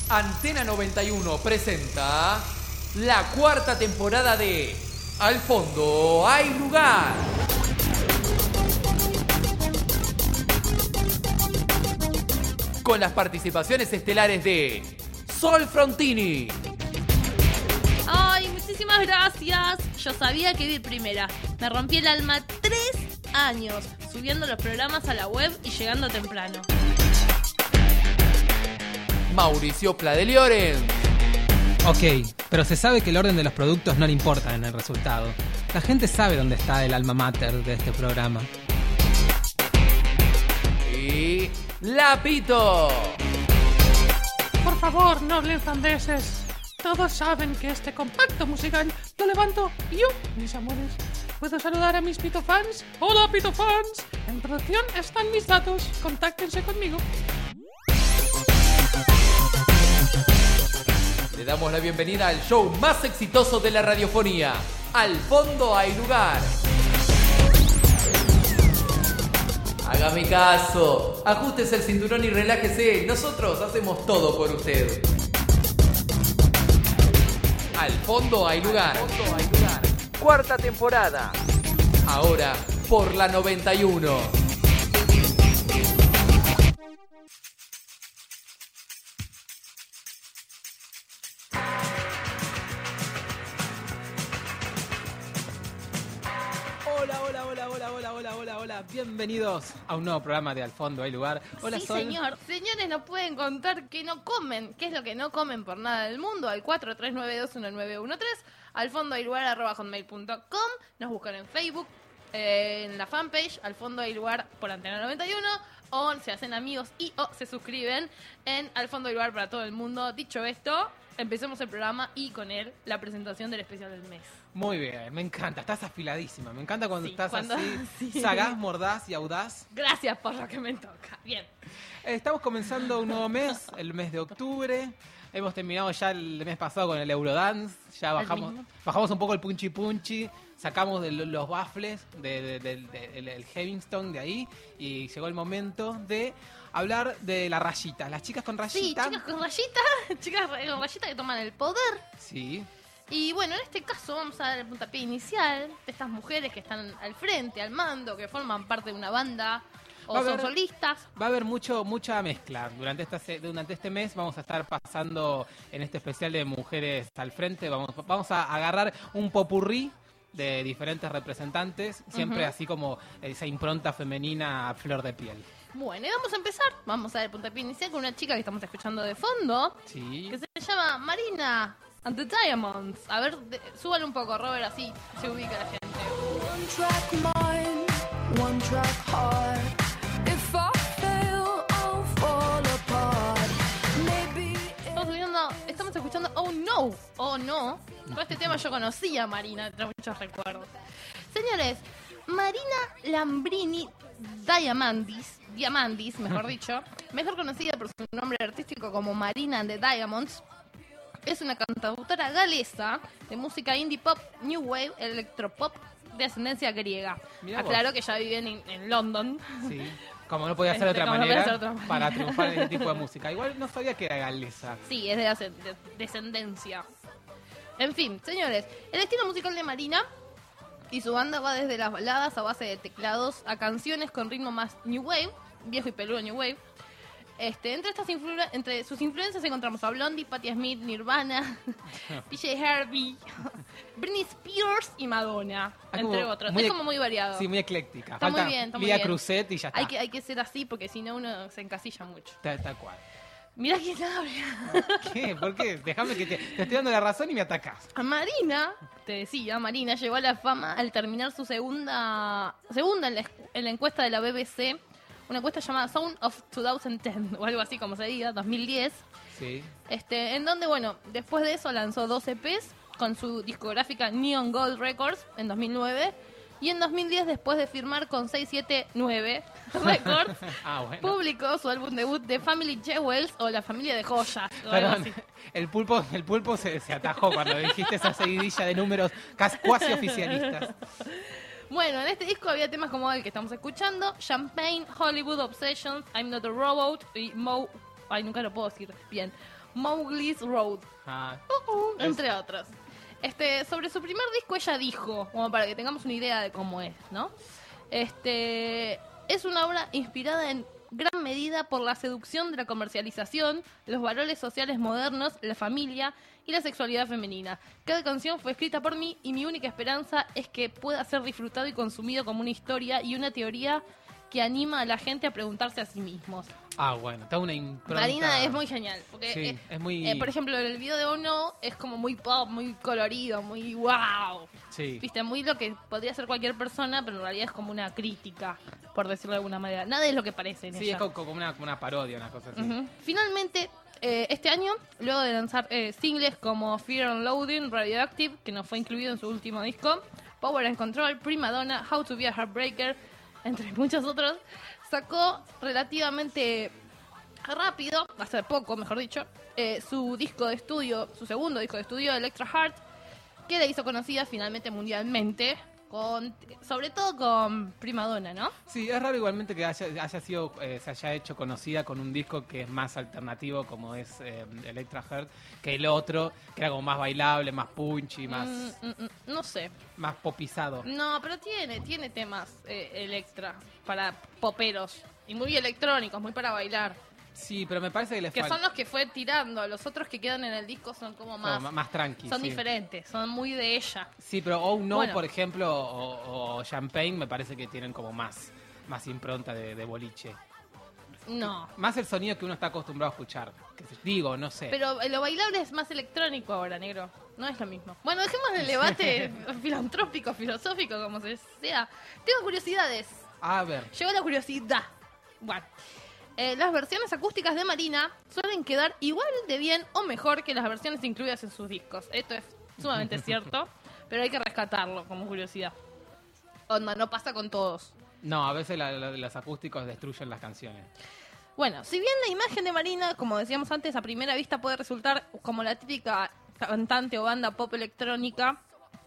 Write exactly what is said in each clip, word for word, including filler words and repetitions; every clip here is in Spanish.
Antena noventa y uno presenta la cuarta temporada de Al Fondo Hay Lugar. Con las participaciones estelares de Sol Frontini. Ay, muchísimas gracias. Yo sabía que iba a ir primera. Me rompí el alma tres años subiendo los programas a la web y llegando temprano. Mauricio Pladelioren. Ok, pero se sabe que el orden de los productos no le importa en el resultado. La gente sabe dónde está el alma mater de este programa. Y Lapito. Por favor, nobles irlandeses. Todos saben que este compacto musical lo levanto yo, mis amores. ¿Puedo saludar a mis Pito fans? Hola, Pito fans. En producción están mis datos. Contáctense conmigo. Le damos la bienvenida al show más exitoso de la radiofonía. Al Fondo Hay Lugar. Hágame caso, ajústese el cinturón y relájese. Nosotros hacemos todo por usted. Al Fondo Hay Lugar. Al Fondo Hay Lugar. Cuarta temporada. Ahora por la noventa y uno. Hola, hola, hola, hola, hola, hola, hola, hola. Bienvenidos a un nuevo programa de Al Fondo Hay Lugar. Hola, Sí, Sol. señor. Señores, nos pueden contar que no comen. ¿Qué es lo que no comen por nada del mundo? Al cuatro tres nueve dos uno nueve uno tres, al fondo hay lugar arroba hotmail punto com. Nos buscan en Facebook, eh, en la fanpage, Al Fondo Hay Lugar por Antena noventa y uno. O se hacen amigos y o se suscriben en Al Fondo Hay Lugar para todo el mundo. Dicho esto, empecemos el programa y con él la presentación del especial del mes. Muy bien, me encanta. Estás afiladísima. Me encanta cuando Sí, estás cuando- así, sí. sagaz, mordaz y audaz. Gracias por lo que me toca. Bien. Eh, Estamos comenzando un nuevo mes, el mes de octubre. Hemos terminado ya el mes pasado con el Eurodance. Ya bajamos mismo. bajamos un poco el punchi punchi. Sacamos de lo- los baffles del de, de, de- el- el Heavingstone de ahí. Y llegó el momento de hablar de la rayita. Las chicas con Sí, rayita. chicas con rayita, chicas con rayita que toman el poder. Sí. Y bueno, en este caso vamos a dar el puntapié inicial de estas mujeres que están al frente, al mando, que forman parte de una banda o Va a son haber- solistas. Va a haber mucho mucha mezcla. Durante, esta, se- durante este mes vamos a estar pasando en este especial de mujeres al frente. Vamos, vamos a agarrar un popurrí de diferentes representantes, siempre Ujú. así como esa impronta femenina a flor de piel. Bueno, y vamos a empezar. Vamos a dar el puntapié inicial con una chica que estamos escuchando de fondo, Sí. que se llama Marina and the Diamonds. A ver, de- súbale un poco, Robert, así se ubica la gente. One track mind, one track heart. If I fail, I'll fall apart. Maybe Estamos, viendo, estamos escuchando Oh No, Oh No. Con este tema yo conocí a Marina, trae muchos recuerdos. Señores, Marina Lambrini Diamandis, Diamandis, mejor dicho, mejor conocida por su nombre artístico como Marina and the Diamonds, es una cantautora galesa de música indie pop, new wave, electropop de ascendencia griega. Mirá vos. Aclaro que ya vive en, en London. Sí. Como no podía ser de Este, otra como no podía manera, ser de otra manera. para triunfar en este tipo de música. Igual no sabía que era galesa. Sí, es de, ascen- de descendencia. En fin, señores, el estilo musical de Marina y su banda va desde las baladas a base de teclados a canciones con ritmo más new wave, viejo y peludo new wave. Este, entre estas influ- entre sus influencias encontramos a Blondie, Patti Smith, Nirvana, D J Harvey, Britney Spears y Madonna, Es entre como otros. muy es ec- como muy variado. Sí, muy ecléctica. Está muy Falta bien, está muy Lía bien. Cruzet y ya está. Hay que, hay que ser así porque si no uno se encasilla mucho. Tal, tal cual. Mirá quién habla. ¿Qué? ¿Por qué? Déjame que te, te estoy dando la razón y me atacás. A Marina, te decía, Marina llegó a la fama al terminar su segunda segunda en la, en la encuesta de la B B C, una encuesta llamada Sound of dos mil diez, o algo así como se diga, dos mil diez, Sí. este, en donde, bueno, después de eso lanzó dos E Pes con su discográfica Neon Gold Records en dos mil nueve, y en dos mil diez, después de firmar con seiscientos setenta y nueve Records, Ah, bueno. publicó su álbum debut de Family Jewels, o La Familia de Joyas, o algo Perdón, así. el pulpo, el pulpo se, se atajó cuando dijiste esa seguidilla de números casi, cuasi oficialistas. Bueno, en este disco había temas como el que estamos escuchando, Champagne, Hollywood Obsessions, I'm Not a Robot y Mo... Ay, nunca lo puedo decir bien. Mowgli's Road, Ah, entre otros. Este, sobre su primer disco ella dijo, como para que tengamos una idea de cómo es, ¿no? Este, es una obra inspirada en gran medida por la seducción de la comercialización, los valores sociales modernos, la familia y la sexualidad femenina. Cada canción fue escrita por mí y mi única esperanza es que pueda ser disfrutado y consumido como una historia y una teoría que anima a la gente a preguntarse a sí mismos. ah, bueno, está una impronta. Marina es muy genial, porque Sí, eh, es muy... eh, por ejemplo, el video de Oh No es como muy pop, muy colorido, muy wow. Sí. Viste, muy lo que podría ser cualquier persona, pero en realidad es como una crítica, por decirlo de alguna manera. Nada es lo que parece en Sí, ella. es co- como una, como una parodia, una cosa así. Ujú. Finalmente, eh, este año, luego de lanzar eh, singles como Fear and Loathing, Radioactive, que no fue incluido en su último disco, Power and Control, Prima Donna, How to be a Heartbreaker, entre muchos otros, sacó relativamente rápido, hace poco, mejor dicho, eh, su disco de estudio, su segundo disco de estudio, Electra Heart, que la hizo conocida finalmente mundialmente, con, sobre todo con Prima Donna, ¿no? Sí, es raro igualmente que haya, haya sido, eh, se haya hecho conocida con un disco que es más alternativo, como es eh, Electra Heart, que el otro, que era como más bailable, más punchy, más, Mm, mm, mm, no sé. más popizado. No, pero tiene, tiene temas eh, Electra para poperos y muy electrónicos, muy para bailar. Sí, pero me parece que le Que falta son los que fue tirando. Los otros que quedan en el disco son como más, más, más tranqui. son sí. diferentes, son muy de ella. Sí, pero Oh No, Bueno. por ejemplo, o, o Champagne, me parece que tienen como más, más impronta de, de boliche. No. Más el sonido que uno está acostumbrado a escuchar. Que se- digo, no sé. Pero eh, lo bailable es más electrónico ahora, negro. No es lo mismo. Bueno, dejemos el debate filantrópico, filosófico, como se sea. Tengo curiosidades. A ver, Llegó la curiosidad. Bueno, eh, las versiones acústicas de Marina suelen quedar igual de bien o mejor que las versiones incluidas en sus discos. Esto es sumamente cierto, pero hay que rescatarlo como curiosidad. Onda, no pasa con todos. no, a veces la- la- los acústicos destruyen las canciones. Bueno, si bien la imagen de Marina, como decíamos antes, a primera vista puede resultar como la típica cantante o banda pop electrónica,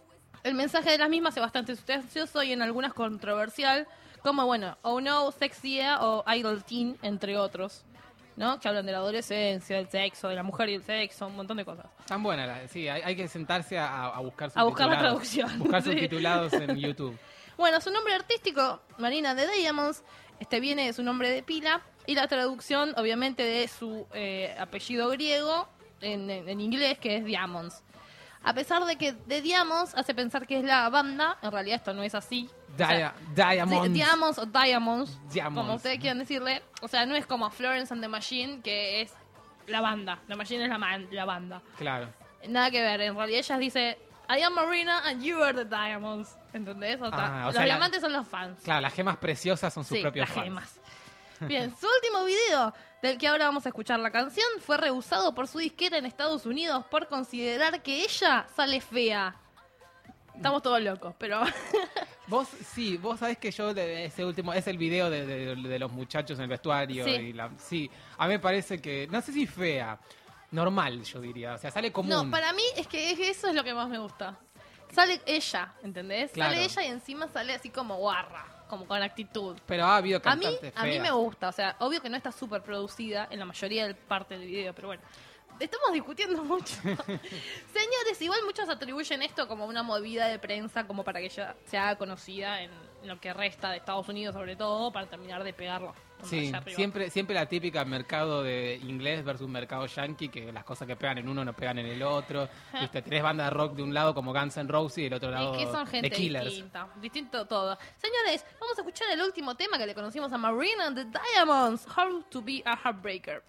el mensaje de las mismas es bastante sustancioso y en algunas controversial, como, bueno, Oh No, Sexy Yeah o Idol Teen, entre otros, ¿no? Que hablan de la adolescencia, del sexo, de la mujer y el sexo, un montón de cosas. Tan buena, la- sí, hay, hay que sentarse a, a buscar A buscar la subtitulados. traducción, Buscar sí. subtitulados en YouTube. Bueno, su nombre artístico, Marina de Diamonds, este viene de su nombre de pila, y la traducción, obviamente, de su eh, apellido griego en, en- en inglés, que es Diamonds. A pesar de que de Diamonds hace pensar que es la banda, en realidad esto no es así. O sea, Dia- Diamonds. Di- Diamonds o Diamonds, Diamonds. como ustedes quieran decirle. O sea, no es como Florence and the Machine, que es la banda. La Machine es la, man- la banda. Claro. Nada que ver, en realidad ella dice, I am Marina and you are the Diamonds. ¿Entendés? O sea, Ah, o los sea, la- diamantes son los fans. Claro, las gemas preciosas son sus Sí, propios las fans. gemas. Bien, su último video, del que ahora vamos a escuchar la canción, fue rehusado por su disquera en Estados Unidos por considerar que ella sale fea. Estamos todos locos, pero... Vos, sí, vos sabés que yo, de ese último, es el video de, de- de los muchachos en el vestuario. Sí. Y la, sí, a mí me parece que, no sé si fea, normal yo diría, o sea, sale común. No, para mí es que es- eso es lo que más me gusta. Sale ella, ¿entendés? Claro. Sale ella y encima sale así como guarra, como con actitud. Pero ha habido A mí, cantantes a mí feas. me gusta, o sea, obvio que no está súper producida en la mayoría del parte del video, pero bueno, estamos discutiendo mucho. Señores, igual muchos atribuyen esto como una movida de prensa, como para que ella se haga conocida en lo que resta de Estados Unidos, sobre todo, para terminar de pegarlo. como Sí, allá arriba. siempre, siempre la típica mercado de inglés versus mercado yankee, que las cosas que pegan en uno no pegan en el otro. Viste, tenés banda de rock de un lado como Guns N' Roses y del otro lado Y que son gente de Killers. distinta, distinto todo. Señores, vamos a escuchar el último tema que le conocimos a Marina and the Diamonds, How to be a Heartbreaker.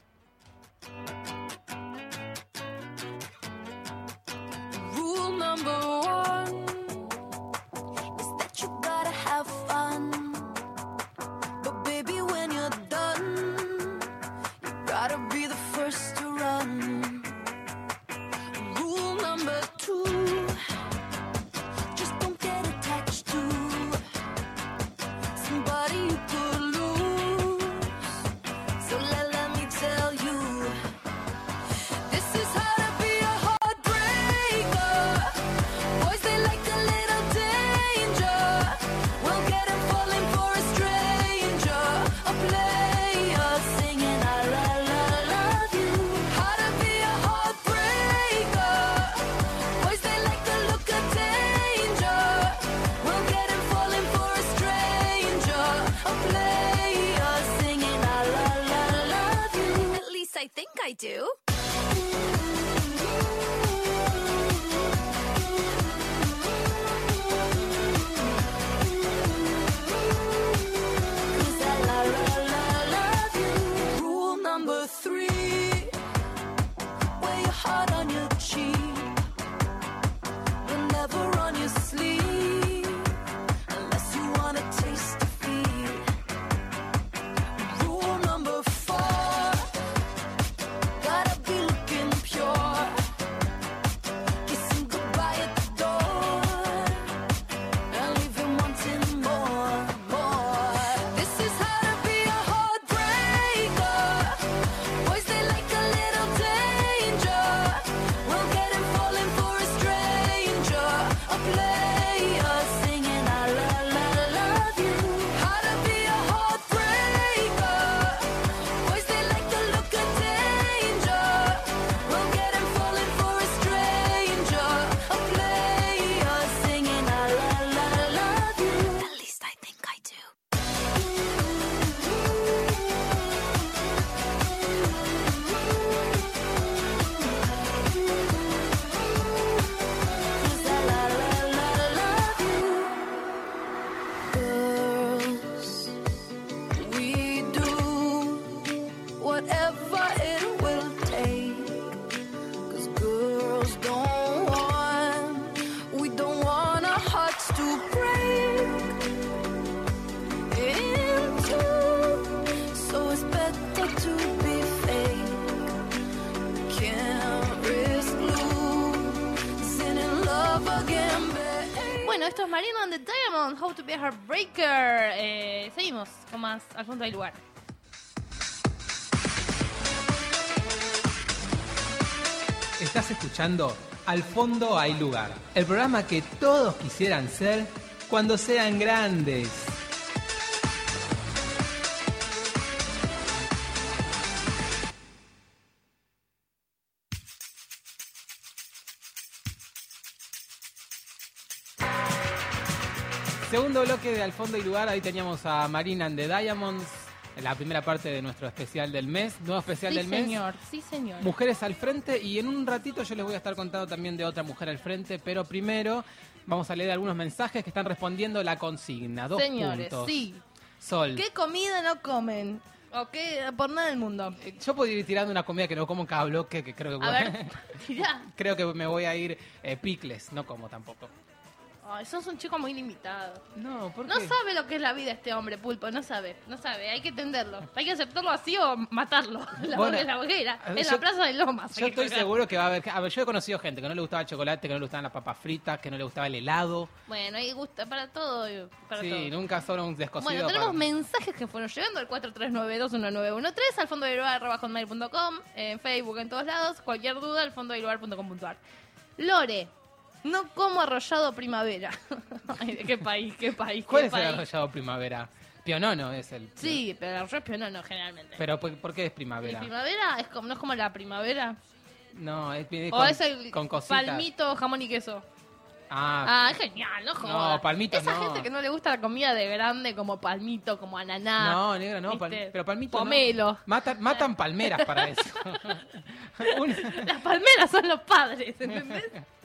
Rule number one is that you gotta have fun. But baby, when you're done, you gotta be the first to run. Rule number two, just don't get attached to somebody you could lose. So let, let me tell you, this is how to be a heartbreaker. Boys, do? Cause I la la la love you. Rule number three, wear your heart on your cheek, but never on your sleeve, unless you wanna taste defeat. Rule number four, gotta be looking pure, kissing goodbye at the door, and leaving wanting more, more. This is how to be a heartbreaker. Boys, they like a little danger. We'll get him falling for a stranger, a player singing I la la love you. How to be a heartbreaker. Boys, they like the look of danger. We'll get him falling for a stranger, a player singing I la la love you. At least I think I do. Cause I la la la love you. Girls, we do whatever it will take. Cause girls don't want, we don't want our hearts to break in two. So it's better to be fake. Can't risk losing in love again, babe. Bueno, esto es Marina and the Diamonds, How to be a Heartbreaker. Eh, seguimos con más Al fondo del lugar. Estás escuchando Al fondo hay lugar, el programa que todos quisieran ser cuando sean grandes. Segundo bloque de Al fondo hay lugar, ahí teníamos a Marina and the Diamonds, en la primera parte de nuestro especial del mes, nuevo especial Sí, del mes. señor, sí, señor. Mujeres al frente, y en un ratito yo les voy a estar contando también de otra mujer al frente, pero primero vamos a leer algunos mensajes que están respondiendo la consigna. Dos Señores, puntos. sí. Sol. ¿Qué comida no comen? ¿O qué? Por nada del mundo. Eh, Yo podría ir tirando una comida que no como en cada bloque, que creo que A voy- ver, tirá. creo que me voy a ir eh, picles, no como tampoco. Ay, sos un chico muy limitado. No, ¿por No qué? sabe lo que es la vida este hombre, Pulpo, no sabe, no sabe, hay que entenderlo. Hay que aceptarlo así o matarlo. La Bueno, en la hoguera, a ver, en yo- la plaza de Lomas. Yo hay que estoy colgar. seguro que va a haber... A ver, yo he conocido gente que no le gustaba el chocolate, que no le gustaban las papas fritas, que no le gustaba el helado. Bueno, hay gusto para todo, eh, para Sí, todo. nunca solo un descosido. Bueno, tenemos para- mensajes que fueron llegando al cuatro tres nueve dos uno nueve uno tres, al fondo del lugar arroba hotmail punto com, en Facebook, en todos lados. Cualquier duda, al fondo del lugar punto com punto ar. Lore, no como arrollado primavera. Ay, ¿de qué país? ¿Qué país? ¿Cuál ¿Qué es el país? arrollado primavera? Pionono es el... Sí, pero el arroz pionono no, generalmente. Pero ¿por, por qué es ¿Y primavera? primavera es como, no es como la primavera? No, es, es ¿O con, es el con cositas. palmito, jamón y queso? Ah, Ah, es genial, no jodas. No, palmitos Esa no. gente que no le gusta la comida de grande como palmito, como ananá. no, negra, no. pal- ¿viste? pero palmito no. Pomelo. Matan, matan palmeras para eso. Un- Las palmeras son los padres, ¿entendés?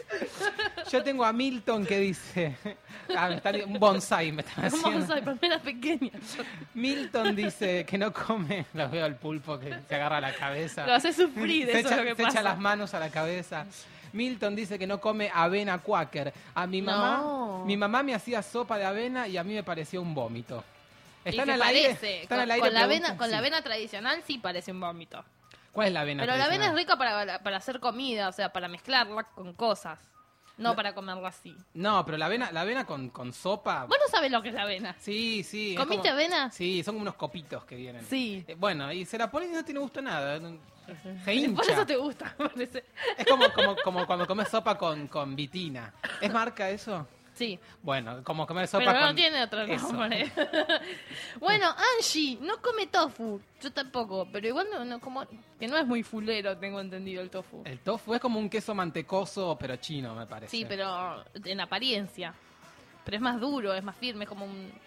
yo tengo a Milton que dice... Ah, me están- un bonsai me están Como haciendo. soy palmeras pequeñas. Milton dice que no come... Lo veo al pulpo que se agarra la cabeza. Lo hace sufrir, se eso echa, es lo que se pasa. echa las manos a la cabeza. Milton dice que no come avena quaker. A mi mamá, No. mi mamá me hacía sopa de avena y a mí me parecía un vómito. Y Están que al aire. parece, Están con, al aire con la avena, preguntan- con la sí. avena tradicional sí parece un vómito. ¿Cuál es la avena? Pero la avena es tradicional? rica para, para hacer comida, o sea, para mezclarla con cosas. No para comerla así. No, pero la avena, la avena con, con sopa. Vos no sabés lo que es la avena. Sí, sí. es ¿Comiste como- avena? Sí, son como unos copitos que vienen. Sí. Eh, bueno, y se la ponen y no tiene gusto a nada. Se hincha. Por eso te gusta, parece. Es como, como, como cuando comes sopa con, con vitina. ¿Es marca eso? Sí. Bueno, como comer sopa Pero con... no tiene otro eso. nombre. Bueno, Angie no come tofu. Yo tampoco, pero igual no, no como... Que no es muy fulero, tengo entendido, el tofu. El tofu es como un queso mantecoso, pero chino, me parece. Sí, pero en apariencia. Pero es más duro, es más firme, es como un...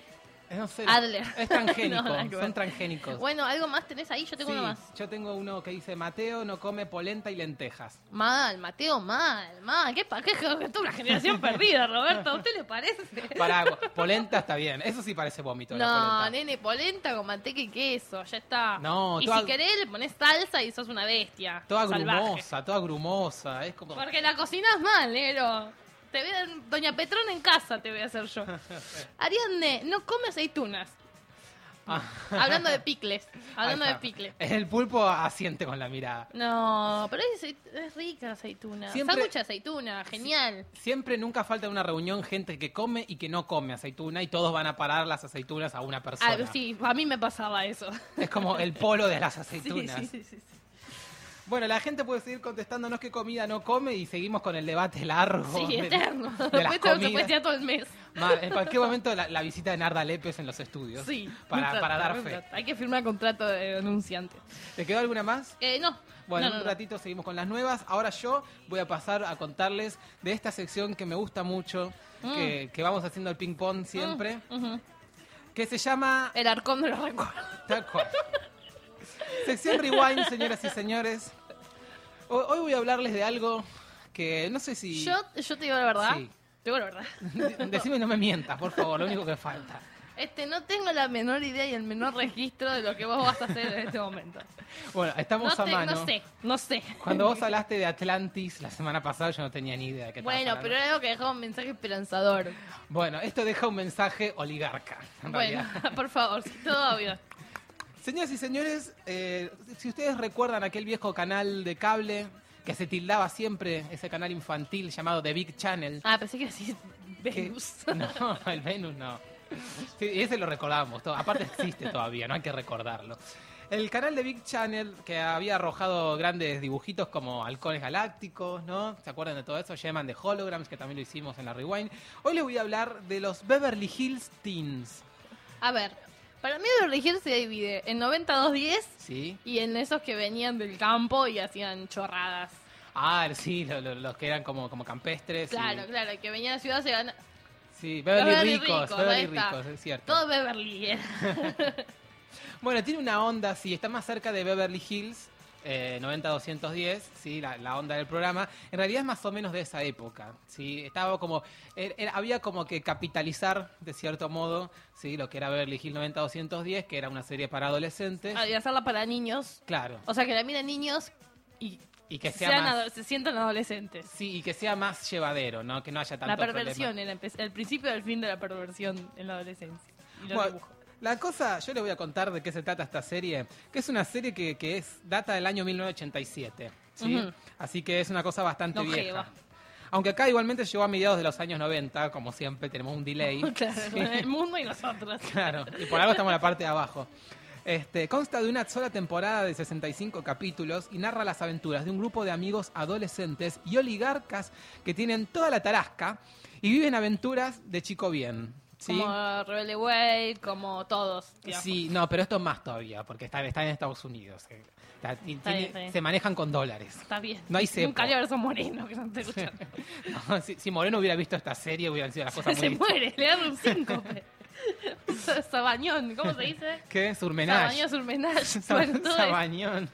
Eh, No sé, Adler. es transgénico, No, nada que ver. son transgénicos. Bueno, ¿algo más tenés ahí? Yo tengo Sí, uno más. yo tengo uno que dice Mateo no come polenta y lentejas. Mal, Mateo, mal, mal. ¿Qué pa- qué, qué, qué una generación perdida, Roberto? ¿A usted le parece? Para polenta está bien, eso sí parece vómito. la No, polenta. nene, polenta con manteca y queso, ya está. No, y toda- si querés le pones salsa y sos una bestia. Toda salvaje. grumosa, toda grumosa, es como... Porque la cocinas mal, negro. Te voy a, Doña Petrona en casa te voy a hacer yo. Ariadne, no come aceitunas. Ah. Hablando de picles. Hablando Ahí de está. picles. El pulpo asiente con la mirada. No, pero es, aceit- es rica la aceituna. Siempre- Sándwich de aceituna, genial. Siempre, nunca falta en una reunión gente que come y que no come aceituna y todos van a parar las aceitunas a una persona. Ah, sí, a mí me pasaba eso. Es como el polo de las Sí, aceitunas. sí, sí, sí, sí. Bueno, la gente puede seguir contestándonos qué comida no come y seguimos con el debate largo. Sí, de- eterno. de las Después se puede comidas. tirar todo el mes. Mal, en cualquier momento la, la visita de Narda Lépez en los estudios. Sí. Para, muy para pronto, dar muy fe. pronto. Hay que firmar contrato de denunciante. ¿Te quedó alguna más? Eh, no. Bueno, No, no, en un no. ratito seguimos con las nuevas. Ahora yo voy a pasar a contarles de esta sección que me gusta mucho, Mm. que, que vamos haciendo el ping-pong siempre, Ujú. que se llama... El arcón de los recuerdos. Tal cual. Sección Rewind, señoras y señores. Ho- Hoy voy a hablarles de algo que no sé si... Yo, yo te digo la verdad. Sí. Te digo la verdad. De- Decime y no me mientas, por favor, lo único que falta. Este, no tengo la menor idea y el menor registro de lo que vos vas a hacer en este momento. Bueno, estamos No, a te- mano. no sé, no sé. Cuando vos hablaste de Atlantis la semana pasada, yo no tenía ni idea de qué estabas Bueno, hablando. pero era algo que dejaba un mensaje esperanzador. Bueno, esto deja un mensaje oligarca, en Bueno, realidad. por favor, sí, todo obvio. Señoras y señores, eh, si ustedes recuerdan aquel viejo canal de cable que se tildaba siempre, ese canal infantil llamado The Big Channel. Ah, pensé que decís que- Venus. No, el Venus no. Sí, ese lo recordábamos, todo- aparte existe todavía, no hay que recordarlo. El canal de Big Channel, que había arrojado grandes dibujitos como halcones galácticos, ¿no? ¿Se acuerdan de todo eso? Llaman de Holograms, que también lo hicimos en la Rewind. Hoy les voy a hablar de los Beverly Hills Teens, A ver, para mí Beverly Hills se divide en noventa dos diez ¿sí? y en esos que venían del campo y hacían chorradas. Ah, sí, lo- lo- los que eran como, como campestres. y- Claro, claro, el que venía a la ciudad se gana. Sí, Beverly, Beverly Ricos, Ricos, Beverly ahí está. Ricos, es cierto. Todo Beverly era. Bueno, tiene una onda, sí, está más cerca de Beverly Hills, eh, noventa doscientos diez, sí, la, la onda del programa. En realidad es más o menos de esa época, sí. Estaba como, er- era- había como que capitalizar, de cierto modo, sí, lo que era Beverly Hills noventa doscientos diez, que era una serie para adolescentes. Ah, y hacerla para niños. Claro, O sea, que la miren niños y y que sea sean más, ado- se sientan adolescentes. sí, y que sea más llevadero, ¿no? Que no haya tanto La problema. perversión, era empe- el principio del fin de la perversión en la adolescencia. Y los Bueno, dibujos. la cosa, yo les voy a contar de qué se trata esta serie, que es una serie que, que es data del año mil novecientos ochenta y siete, ¿sí? Ujú. Así que es una cosa bastante Longeva. vieja. Aunque acá igualmente llegó a mediados de los años noventa, como siempre, tenemos un delay. Claro, Sí. el mundo y nosotros. Claro, y por algo estamos en la parte de abajo. Este, consta de una sola temporada de sesenta y cinco capítulos y narra las aventuras de un grupo de amigos adolescentes y oligarcas que tienen toda la tarasca y viven aventuras de chico bien. ¿Sí? Como Rebelde Way, como todos. digamos. Sí, no, pero esto es más todavía, porque están, están en Estados Unidos. eh. Está- ti- Está tiene- bien, está bien. Se manejan con dólares. Está bien. No hay cepo. Nunca haría verso moreno que no te escuchan. No, si, si Moreno hubiera visto esta serie, hubieran sido las cosas Se muy... muere, le dan un síncope. Sabañón, ¿cómo se dice? ¿Qué? Surmenage. Sabañón, surmenage. Sa- Bueno, todo eso. Sabañón.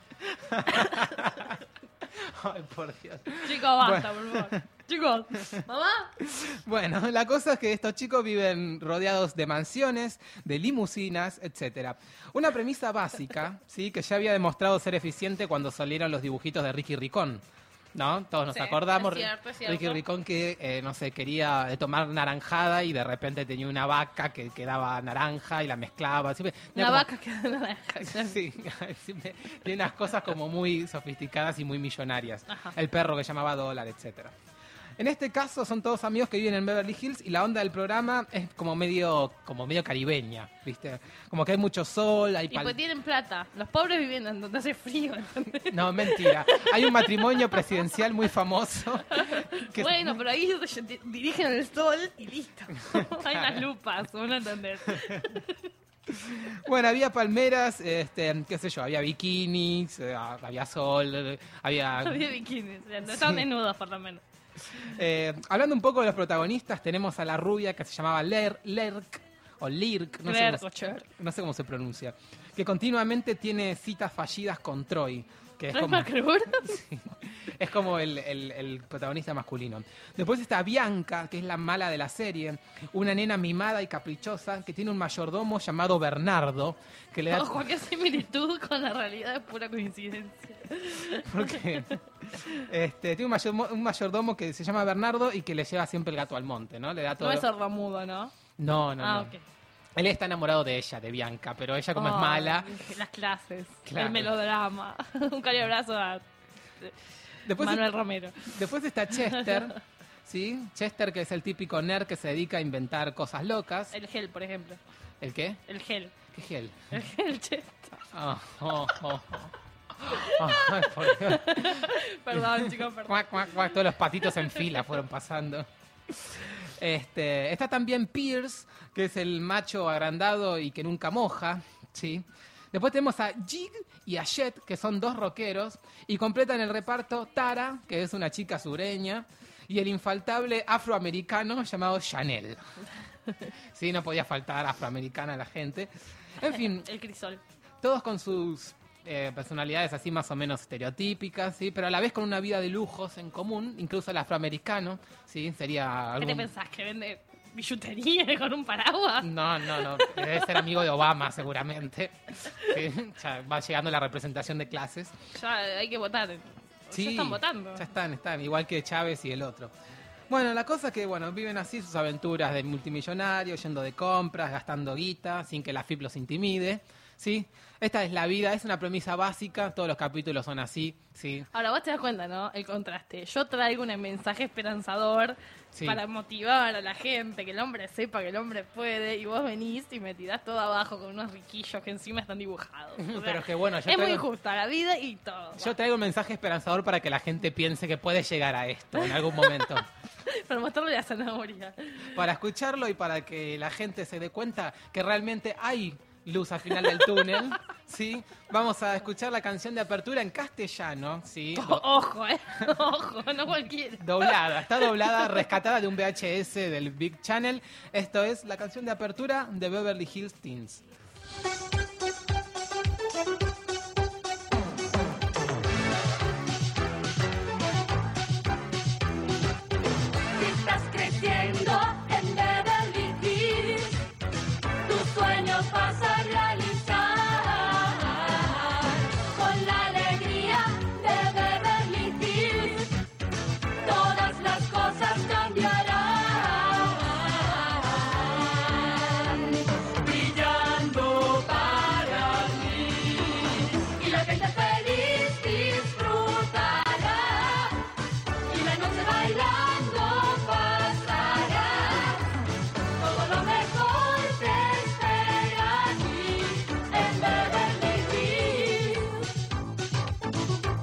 Ay, por Dios. Chicos, basta, por favor. Chicos, mamá. Bueno, la cosa es que estos chicos viven rodeados de mansiones, de limusinas, etcétera. Una premisa básica, sí, que ya había demostrado ser eficiente cuando salieron los dibujitos de Ricky Ricón. ¿No? Todos nos Sí, acordamos. es cierto, es cierto. Ricky Ricón que, eh, no sé, quería eh, tomar naranjada y de repente tenía una vaca que, que daba naranja y la mezclaba. Siempre, tenía Una como- vaca que da naranja. claro. Sí, siempre tiene unas cosas como muy sofisticadas y muy millonarias. Ajá. El perro que llamaba dólar, etcétera. En este caso son todos amigos que viven en Beverly Hills y la onda del programa es como medio como medio caribeña, ¿viste? Como que hay mucho sol, hay Y pal- pues tienen plata. Los pobres viven en donde hace frío. ¿entendés? No, mentira. Hay un matrimonio presidencial muy famoso. que- Bueno, pero ahí se di- dirigen el sol y listo. Hay unas lupas, van a entender. Bueno, había palmeras, este, qué sé yo, había bikinis, eh, había sol, eh, había... Había bikinis, o sea, no estaban desnudos por lo menos. Eh, hablando un poco de los protagonistas, tenemos a la rubia que se llamaba Ler, Lerk, o Lirk, no sé, Claire cómo, Kocher. no sé cómo se pronuncia, que continuamente tiene citas fallidas con Troy, que es ¿Troy como, McClure? sí, es como el, el- el protagonista masculino. Después está Bianca, que es la mala de la serie, una nena mimada y caprichosa que tiene un mayordomo llamado Bernardo, que le da... Ojo, qué similitud con la realidad es pura coincidencia. Porque este, tiene un mayordomo, un mayordomo que se llama Bernardo y que le lleva siempre el gato al monte, ¿no? Le da todo. No es sordomudo, ¿no? No, no, ah, no. ok. Él está enamorado de ella, de Bianca, pero ella como es Ay, mala. Las clases, Claro. el melodrama. Un cariabrazo a Después, Manuel Romero. después está Chester, ¿sí? Chester, que es el típico nerd que se dedica a inventar cosas locas. El gel, por ejemplo. ¿El qué? El gel. ¿Qué gel? El gel, Chester. Oh, oh, oh, oh. Oh, ay, por Dios. Perdón, chicos, perdón. Cuac, cuac, cuac, todos los patitos en fila fueron pasando. Este, está también Pierce, que es el macho agrandado y que nunca moja, ¿sí? Después tenemos a Jig y a Jet, que son dos rockeros, y completan el reparto Tara, que es una chica sureña, y el infaltable afroamericano llamado Chanel. Sí, no podía faltar afroamericana la gente. En fin, El crisol. todos con sus eh, personalidades así más o menos estereotípicas, ¿sí? Pero a la vez con una vida de lujos en común, incluso el afroamericano, ¿sí? Sería ¿Qué te algún... pensás? ¿Que vende billutería con un paraguas? No, no, no, debe ser amigo de Obama seguramente. Sí, ya va llegando la representación de clases. Ya hay que votar. Ya Sí, están votando. Ya están, están, igual que Chávez y el otro. Bueno, la cosa es que, bueno, viven así sus aventuras de multimillonarios, yendo de compras, gastando guita, sin que la F I P los intimide, ¿sí? Esta es la vida, es una premisa básica, todos los capítulos son así, ¿sí? Ahora vos te das cuenta, ¿no? El contraste. Yo traigo un mensaje esperanzador Sí. para motivar a la gente, que el hombre sepa que el hombre puede, y vos venís y me tirás todo abajo con unos riquillos que encima están dibujados. O sea, Pero es que bueno, yo es muy traigo- injusta la vida y todo. Yo traigo un mensaje esperanzador para que la gente piense que puede llegar a esto en algún momento. Para mostrarle la zanahoria. Para escucharlo y para que la gente se dé cuenta que realmente hay luz al final del túnel, ¿sí? Vamos a escuchar la canción de apertura en castellano, ¿sí? Do- Ojo, eh. Ojo, no cualquiera. doblada, está doblada, rescatada de un V H S del Big Channel. Esto es la canción de apertura de Beverly Hills Teens. Si estás creciendo en Beverly Hills, tus sueños vas a realizar con la alegría de Beverly Hills. Todas las cosas cambiarán, brillando para ti, y la gente feliz disfrutará. Y la noche bailando pasará. Todo lo mejor te espera aquí en Beverly Hills.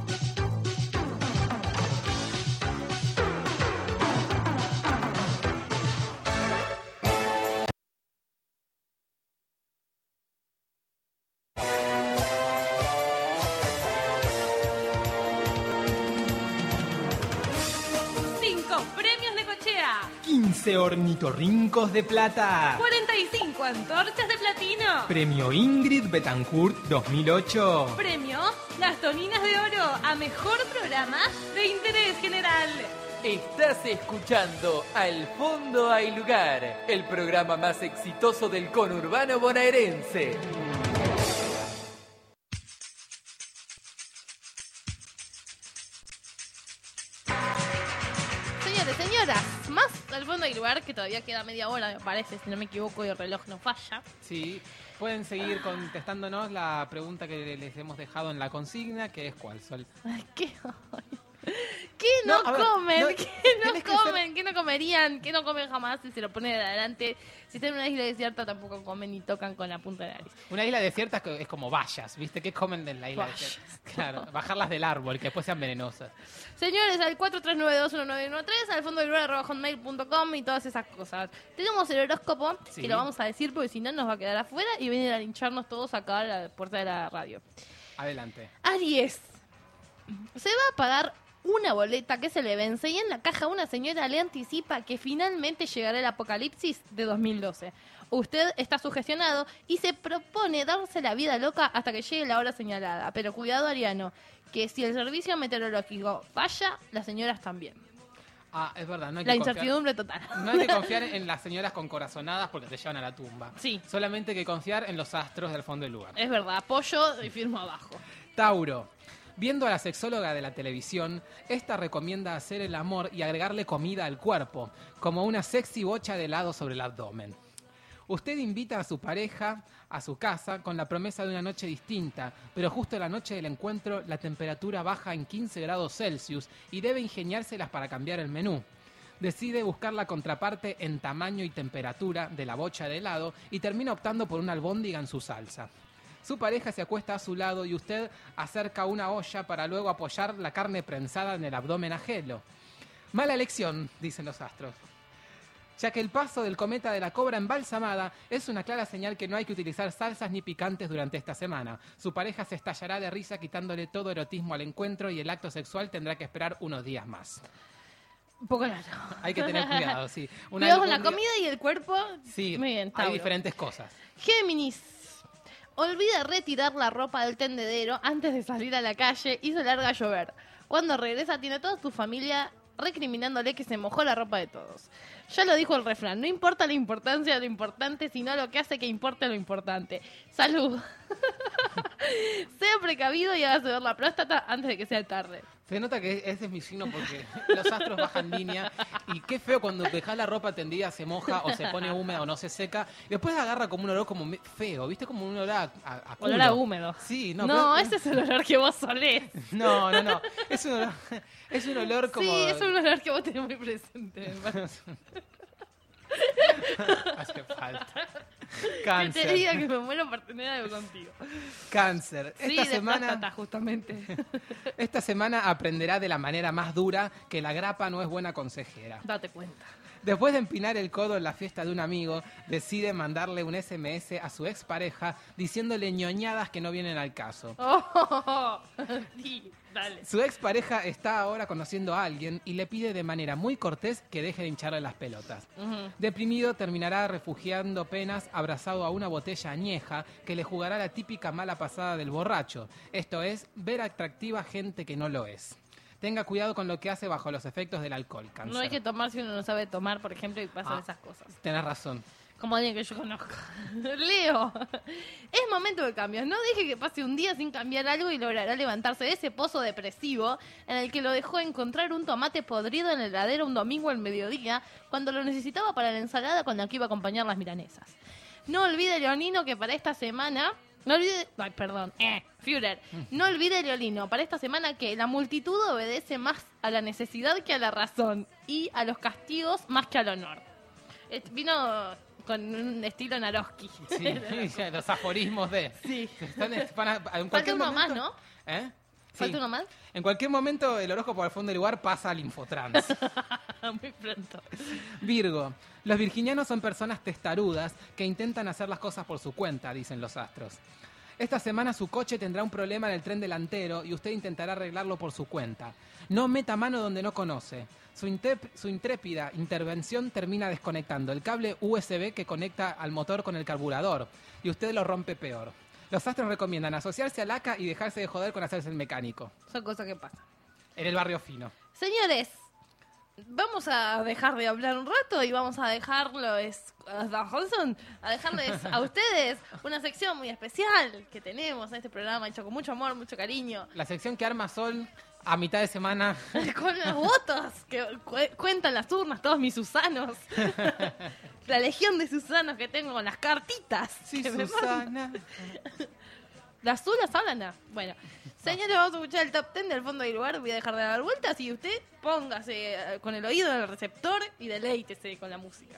Cinco premios de cochea. quince ornitorrincos de plata. cuarenta y cinco antorchas de platino. Premio Ingrid Betancourt dos mil ocho. Premio Las Toninas de Oro a Mejor Programa de Interés General. Estás escuchando Al Fondo Hay Lugar, el programa más exitoso del conurbano bonaerense. Señores, señoras, más al fondo hay lugar, que todavía queda media hora, me parece, si no me equivoco y el reloj no falla. Sí, pueden seguir contestándonos la pregunta que les hemos dejado en la consigna, que es ¿cuál, Sol? Ay, ¿qué? ¿Qué no, No, a ver, comen? no, ¿Qué no tienes que comen? ¿Qué no comerían? ¿Qué no comen jamás si se lo ponen adelante? Si están en una isla desierta tampoco comen ni tocan con la punta de la nariz. Una isla desierta es co- es como vallas, ¿viste? ¿Qué comen en la isla Vallas. desierta? Claro, bajarlas del árbol, que después sean venenosas. Señores, al cuatro tres nueve dos uno nueve uno tres, al fondo del lugar arroba hotmail punto com y todas esas cosas. Tenemos el horóscopo, Sí. que lo vamos a decir porque si no nos va a quedar afuera y venir a lincharnos todos acá a la puerta de la radio. Adelante. Aries, se va a apagar una boleta que se le vence y en la caja una señora le anticipa que finalmente llegará el apocalipsis de dos mil doce. Usted está sugestionado y se propone darse la vida loca hasta que llegue la hora señalada. Pero cuidado, Ariano, que si el servicio meteorológico falla, las señoras también. Ah, es verdad, no hay La que confiar. incertidumbre total. No hay que confiar en las señoras con corazonadas porque te llevan a la tumba. Sí. Solamente hay que confiar en los astros del fondo del lugar. Es verdad, apoyo y firmo abajo. Tauro. Viendo a la sexóloga de la televisión, esta recomienda hacer el amor y agregarle comida al cuerpo, como una sexy bocha de helado sobre el abdomen. Usted invita a su pareja a su casa con la promesa de una noche distinta, pero justo la noche del encuentro la temperatura baja en quince grados Celsius y debe ingeniárselas para cambiar el menú. Decide buscar la contraparte en tamaño y temperatura de la bocha de helado y termina optando por una albóndiga en su salsa. Su pareja se acuesta a su lado y usted acerca una olla para luego apoyar la carne prensada en el abdomen ajeno. Mala elección, dicen los astros, ya que el paso del cometa de la cobra embalsamada es una clara señal que no hay que utilizar salsas ni picantes durante esta semana. Su pareja se estallará de risa quitándole todo erotismo al encuentro y el acto sexual tendrá que esperar unos días más. Un poco claro. Hay que tener cuidado, sí. Una Cuidado con la albóndiga- comida y el cuerpo. Sí, Muy bien, hay Tauro. diferentes cosas. Géminis. Olvida retirar la ropa del tendedero antes de salir a la calle y se larga a llover. Cuando regresa tiene a toda tu familia recriminándole que se mojó la ropa de todos. Ya lo dijo el refrán, no importa la importancia de lo importante, sino lo que hace que importe lo importante. ¡Salud! Sea precavido y hágase ver la próstata antes de que sea tarde. Se nota que ese es mi signo porque los astros bajan línea y qué feo cuando dejas la ropa tendida se moja o se pone húmeda o no se seca. Y después agarra como un olor como me- feo, ¿viste? Como un olor a, a, a culo. Olor a húmedo. Sí, no. No, pero- ese es el olor que vos solés. No, no, no. Es un olor, es un olor como... Sí, es un olor que vos tenés muy presente. me parece. Hace falta. Que te Cáncer. diga que me muero por tener algo contigo. Cáncer. Sí, Esta de semana... próstata, justamente. Esta semana aprenderá de la manera más dura que la grapa no es buena consejera. Date cuenta. Después de empinar el codo en la fiesta de un amigo, decide mandarle un ese eme ese a su expareja diciéndole ñoñadas que no vienen al caso. Oh, sí, dale. Su expareja está ahora conociendo a alguien y le pide de manera muy cortés que deje de hincharle las pelotas. Ujú. Deprimido, terminará refugiando penas abrazado a una botella añeja que le jugará la típica mala pasada del borracho. Esto es, ver atractiva gente que no lo es. Tenga cuidado con lo que hace bajo los efectos del alcohol, Cáncer. No hay que tomar si uno no sabe tomar, por ejemplo, y pasan Ah. esas cosas. Tenés razón. Como alguien que yo conozco. Leo, es momento de cambios. No deje que pase un día sin cambiar algo y logrará levantarse de ese pozo depresivo en el que lo dejó encontrar un tomate podrido en el heladero un domingo al mediodía cuando lo necesitaba para la ensalada con la que iba a acompañar las milanesas. No olvide, Leonino, que para esta semana... No olvide... Ay, perdón. Eh, Führer. No olvide, Leonino, para esta semana que la multitud obedece más a la necesidad que a la razón y a los castigos más que al honor. Eh, Vino con un estilo Naroski. Sí, los aforismos de... Sí. Están, van a- en Falta cualquier uno más, momento- ¿no? ¿Eh? ¿Falta Sí. uno más? En cualquier momento el horóscopo al fondo del lugar pasa al Infotrans. Muy pronto. Virgo. Los virginianos son personas testarudas que intentan hacer las cosas por su cuenta, dicen los astros. Esta semana su coche tendrá un problema en el tren delantero y usted intentará arreglarlo por su cuenta. No meta mano donde no conoce. Su, intrép- su intrépida intervención termina desconectando el cable U S B que conecta al motor con el carburador y usted lo rompe peor. Los astros recomiendan asociarse al A C A y dejarse de joder con hacerse el mecánico. Son cosas que pasan. En el barrio fino. Señores, vamos a dejar de hablar un rato y vamos a dejarlo es, a Johnson, a dejarles a ustedes una sección muy especial que tenemos en este programa hecho con mucho amor, mucho cariño. La sección que arma Sol a mitad de semana. Con los votos que cu- cuentan las urnas, todos mis Susanos. La legión de Susanos que tengo con las cartitas. Sí, que me Susana. ¿Las Zulas hablan? Ah, bueno, señores, vamos a escuchar el top ten del fondo del lugar. Voy a dejar de dar vueltas y usted póngase eh, con el oído en el receptor y deleítese con la música.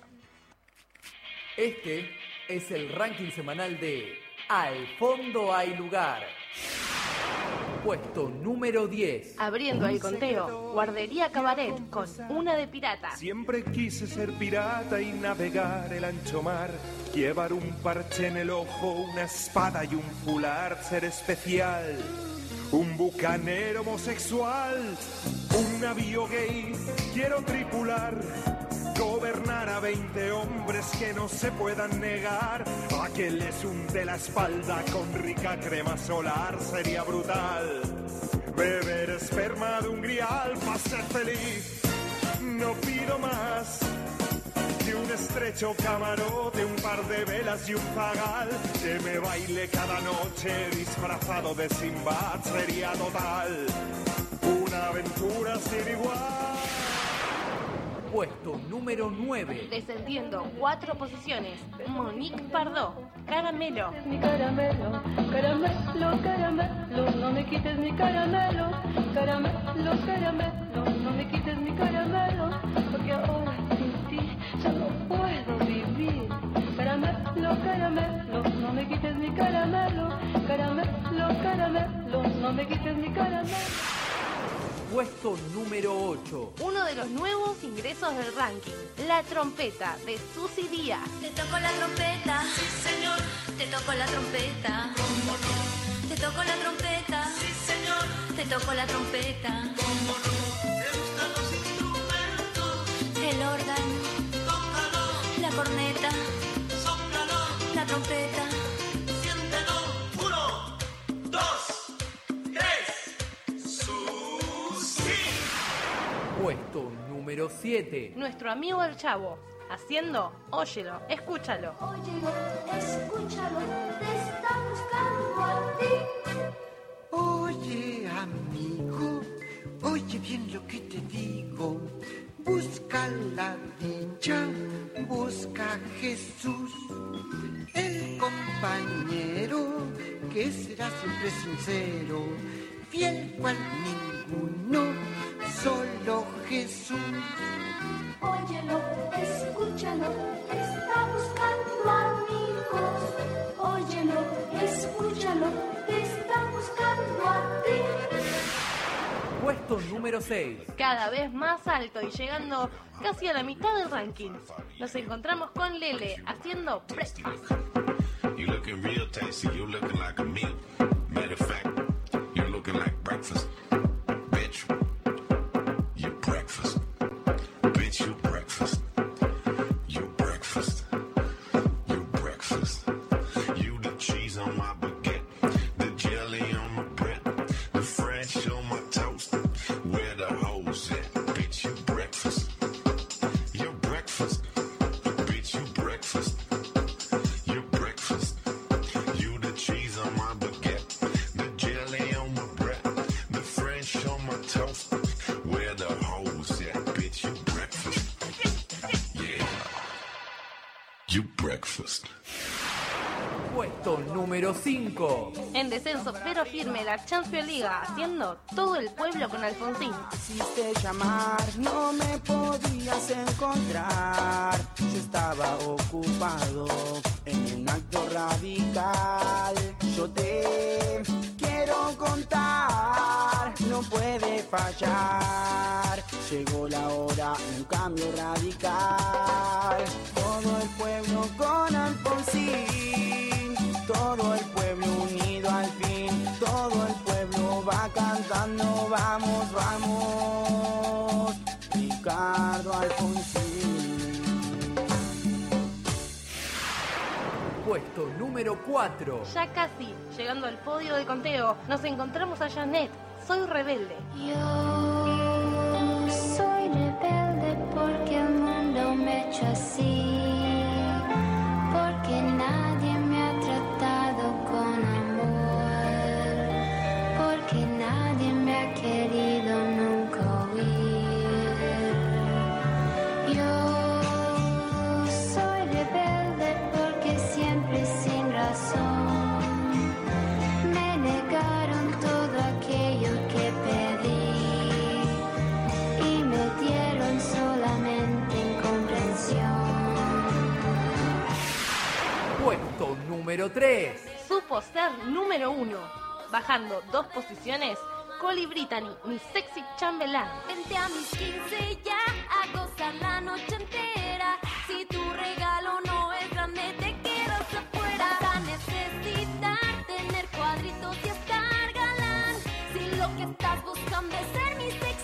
Este es el ranking semanal de Al Fondo Hay Lugar. Puesto número diez. Abriendo el conteo, Guardería Cabaret con Una de Pirata. Siempre quise ser pirata y navegar el ancho mar, llevar un parche en el ojo, una espada y un fular, ser especial Un bucanero homosexual, un navío gay, quiero tripular, gobernar a veinte hombres que no se puedan negar, a que les unte la espalda con rica crema solar sería brutal. Beber esperma de un grial para ser feliz, no pido más que un estrecho camarote, un par de velas y un zagal, que me baile cada noche disfrazado de Sinbad sería total, una aventura sin igual. Puesto número nueve. Descendiendo cuatro posiciones, Monique Pardo, Caramelo. Mi caramelo, caramelo, caramelo, no me quites mi caramelo, caramelo, caramelo, no me quites mi caramelo, porque ahora sin ti ya no puedo vivir. Caramelo, caramelo, no me quites mi caramelo, caramelo, caramelo, no me quites mi caramelo. Puesto número ocho. Uno de los nuevos ingresos del ranking, La Trompeta, de Susy Díaz. Te toco la trompeta, sí señor. Te toco la trompeta, ¿cómo no? Te toco la trompeta, sí señor. Te toco la trompeta, ¿cómo no? Te gustan los instrumentos, el órgano, tócalo. La corneta, sóplalo. La trompeta, siéntelo. Uno, dos, tres, Susy. Puesto número siete. Nuestro amigo el Chavo, haciendo Óyelo, escúchalo. Óyelo, escúchalo, te está buscando a ti. Oye, amigo, oye bien lo que te digo. Busca la dicha, busca a Jesús, el compañero que será siempre sincero, fiel cual ninguno, solo Jesús. Óyelo, escúchalo, te está buscando amigos. Óyelo, escúchalo, te está buscando a ti. Puesto número seis. Cada vez más alto y llegando casi a la mitad del ranking. Nos encontramos con Lele haciendo Breakfast. You looking real tasty, you looking like a meal. Matter of fact, you looking like breakfast. Bitch, you breakfast. Bitch, you breakfast. You breakfast. You breakfast. You the cheese on my baguette, the jelly on my bread, the French on my toast. Where the hoes at? Bitch, you breakfast. You breakfast. Bitch, you breakfast. You breakfast. You the cheese on my baguette, the jelly on my bread, the French on my toast. Where the hoes at? Bitch, you breakfast. Yeah. You breakfast. Puesto número cinco. En descenso pero firme, la Champions League haciendo Todo el Pueblo con Alfonsín. Quisiste llamar, no me podías encontrar. Yo estaba ocupado en un acto radical. Yo te quiero contar, no puede fallar. Llegó la hora, un cambio radical. Todo el pueblo con Alfonsín, todo el pueblo unido al fin, todo el pueblo va cantando, vamos, vamos, Ricardo Alfonsín. Puesto número cuatro. Ya casi llegando al podio de conteo, nos encontramos a Janet, Soy Rebelde. Yo soy rebelde porque el mundo me ha hecho así, porque nadie me ha tratado con amor, porque nadie me ha querido nunca oír. Yo soy rebelde porque siempre sin razón me negaron todo aquello que pedí y me dieron solamente incomprensión. Puesto número tres. Supo ser número uno, bajando dos posiciones, Coli Brittany, Mi Sexy Chambelán. Vente a mis quince ya a gozar la noche entera. Si tu regalo no es grande, te quiero hacia afuera. Vas a necesitar tener cuadritos y estar galán.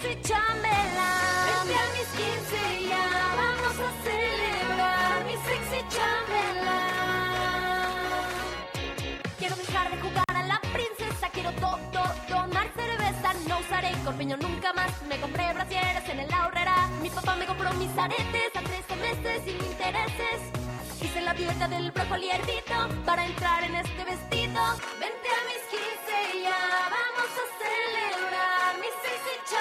sexy chambelán. Vente a mis quince ya, vamos a celebrar mi sexy chambelán. Quiero dejar de jugar a la princesa, quiero todo, tomar cerveza. No usaré corpiño nunca más, me compré brasieres en el ahorrera. Mi papá me compró mis aretes a trece meses sin intereses. Hice la dieta del brócoli hervido para entrar en este vestido. Vente a mis quince ya, vamos a celebrar mi sexy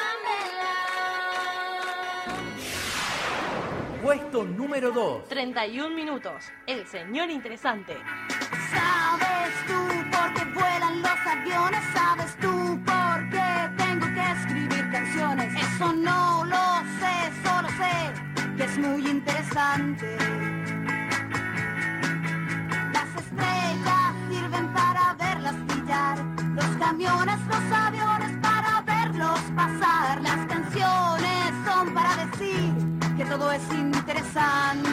chambelán. Puesto número dos. treinta y un minutos. El señor interesante. ¿Sabes tú por qué vuelan los aviones? ¿Sabes tú por qué tengo que escribir canciones? Eso no lo sé, solo sé que es muy interesante. Las estrellas sirven para verlas brillar, los camiones, los aviones para verlos pasar. Las canciones son para decir que todo es interesante.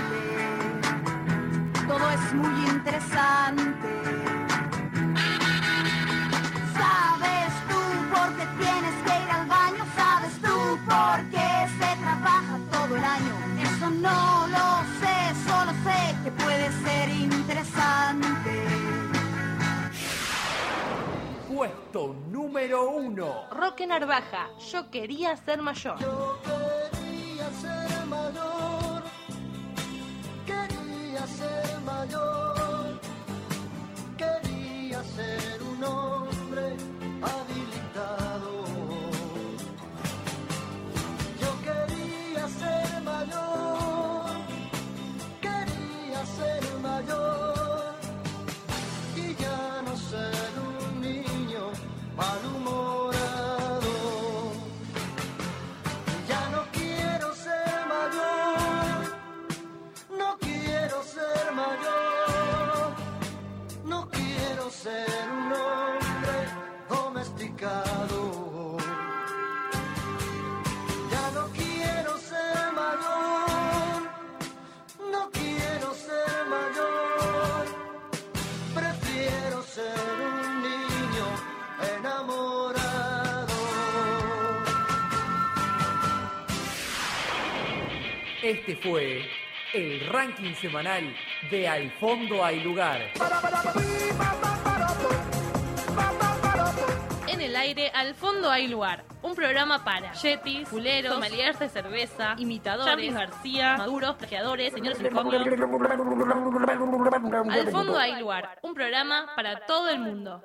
Todo es muy interesante. ¿Sabes tú por qué tienes que ir al baño? ¿Sabes tú por qué se trabaja todo el año? Eso no lo sé, solo sé que puede ser interesante. Puesto número uno. Roque Narvaja, yo quería ser mayor. Quería ser mayor, quería ser mayor, quería ser un hombre habilitado. Yo quería ser mayor, quería ser mayor, y ya no ser un niño malhumorado. Ya no quiero ser mayor, no quiero ser mayor, no quiero ser un hombre domesticado. Ya no quiero ser mayor, no quiero ser mayor, prefiero ser un niño enamorado. Este fue el ranking semanal de Al Fondo Hay Lugar. En el aire, Al Fondo Hay Lugar. Un programa para yetis, culeros, sommeliers de cerveza, imitadores, Charly García, maduros, plagiadores, señores unicornios. Al Fondo Hay Lugar. Un programa para todo el mundo.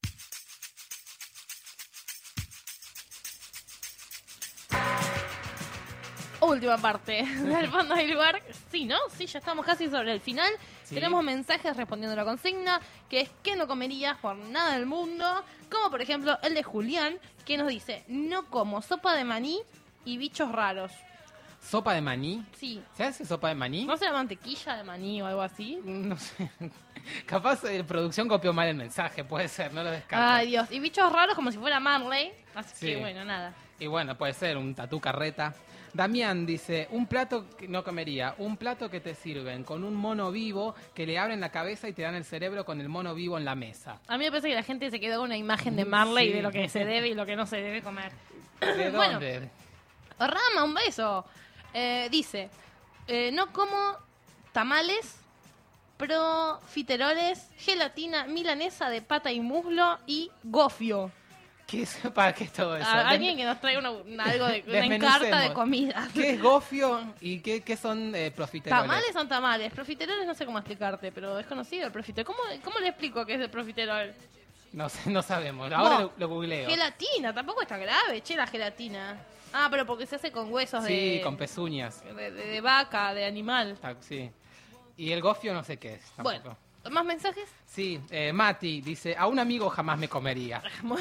Última parte del Fondo Hay Lugar. Sí, ¿no? Sí, ya estamos casi sobre el final. Sí. Tenemos mensajes respondiendo a la consigna, que es ¿qué no comerías por nada del mundo? Como por ejemplo el de Julián, que nos dice, no como sopa de maní y bichos raros. ¿Sopa de maní? Sí. ¿Se hace sopa de maní? ¿No será mantequilla de maní o algo así? No sé. Capaz eh, producción copió mal el mensaje, puede ser, no lo descarto. Ay, Dios. Y bichos raros como si fuera Marley. Así Sí. que bueno, nada. Y bueno, puede ser un tatú carreta. Damián dice, un plato que no comería, un plato que te sirven con un mono vivo que le abren la cabeza y te dan el cerebro con el mono vivo en la mesa. A mí me parece que la gente se quedó con una imagen de Marley Sí. de lo que se debe y lo que no se debe comer. ¿De Bueno. dónde? Rama, un beso. Eh, dice, eh, no como tamales, profiteroles, gelatina milanesa de pata y muslo y gofio. ¿Qué es, ¿Para qué es todo eso? A- alguien que nos traiga una, una- algo de, una Desmenucemos. encarta de comida. ¿Qué es gofio y qué, qué son eh, profiteroles? Tamales son tamales, profiteroles no sé cómo explicarte, pero es conocido el profiterol. ¿Cómo, cómo le explico qué es el profiterol? No sé, no sabemos. Ahora No. lo, lo googleo. Gelatina, tampoco está grave, che, la gelatina. Ah, pero porque se hace con huesos Sí, de, con pezuñas. de, de- de vaca, de animal. Ta- Sí. Y el gofio no sé qué es tampoco. Bueno, ¿más mensajes? Sí, eh, Mati dice, a un amigo jamás me comería.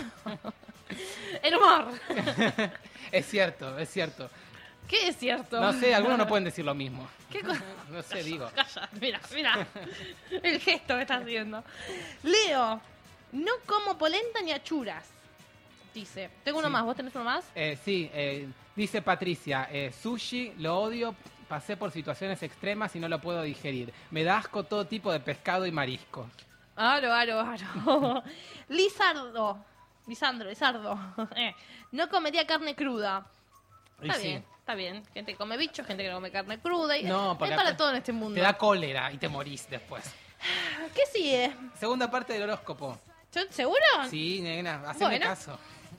El humor. Es cierto, es cierto. ¿Qué es cierto? No sé, algunos no pueden decir lo mismo. ¿Qué cosa? No sé, digo. Calla, mira, mira. El gesto que está haciendo. Leo, no como polenta ni achuras. Dice. Tengo uno Sí. más, ¿vos tenés uno más? Eh, sí, eh, dice Patricia, eh, sushi lo odio, pasé por situaciones extremas y no lo puedo digerir. Me da asco todo tipo de pescado y marisco. Aro, aro, aro. Lizardo. Lisandro, Lizardo. Eh, no comería carne cruda. Y Está sí. bien, está bien. Gente que come bichos, gente que no come carne cruda. Y No, es porque para acá todo en este mundo. Te da cólera y te morís después. ¿Qué sigue? Segunda parte del horóscopo. ¿Yo- ¿Seguro? Sí, nena, haceme Bueno. caso.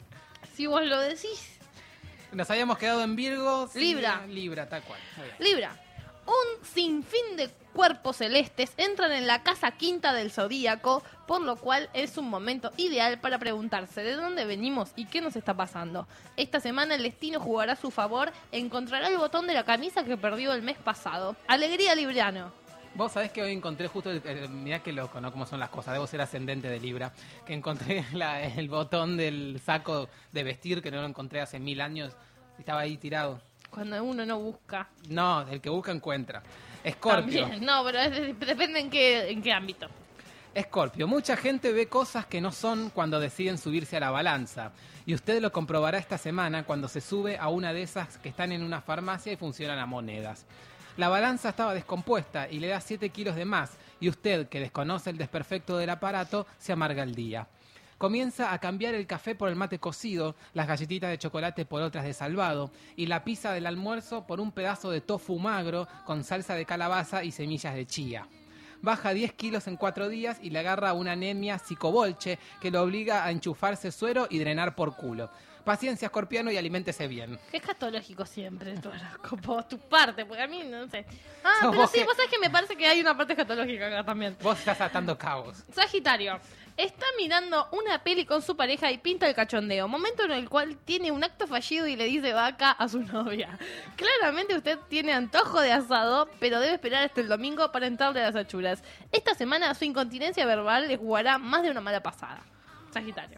Si vos lo decís. Nos habíamos quedado en Virgo. sí, Libra. Libra, tal cual. Muy bien. Libra. Un sinfín de cuerpos celestes entran en la casa quinta del zodíaco, por lo cual es un momento ideal para preguntarse de dónde venimos y qué nos está pasando. Esta semana el destino jugará a su favor, encontrará el botón de la camisa que perdió el mes pasado. Alegría libriano. Vos sabés que hoy encontré justo, el, el- mirá qué loco, ¿no? Cómo son las cosas. Debo ser ascendente de Libra. Que encontré la- el botón del saco de vestir, que no lo encontré hace mil años. Estaba ahí tirado. Cuando uno no busca. No, el que busca encuentra. Escorpio. También. No, pero es- depende en qué, en qué ámbito. Escorpio, mucha gente ve cosas que no son cuando deciden subirse a la balanza. Y usted lo comprobará esta semana cuando se sube a una de esas que están en una farmacia y funcionan a monedas. La balanza estaba descompuesta y le da siete kilos de más. Y usted, que desconoce el desperfecto del aparato, se amarga el día. Comienza a cambiar el café por el mate cocido, las galletitas de chocolate por otras de salvado y la pizza del almuerzo por un pedazo de tofu magro con salsa de calabaza y semillas de chía. Baja diez kilos en cuatro días y le agarra una anemia psicobolche que lo obliga a enchufarse suero y drenar por culo. Paciencia, escorpiano, y aliméntese bien. Qué escatológico siempre tu horóscopo, tu parte, porque a mí no sé. Ah, Sos pero vos sí, que- vos sabés que me parece que hay una parte escatológica acá también. Vos estás atando cabos. Sagitario. Está mirando una peli con su pareja y pinta el cachondeo. Momento en el cual tiene un acto fallido y le dice vaca a su novia. Claramente usted tiene antojo de asado, pero debe esperar hasta el domingo para entrarle a las achuras. Esta semana su incontinencia verbal le jugará más de una mala pasada. Sagitario.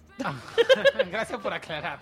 Gracias por aclarar.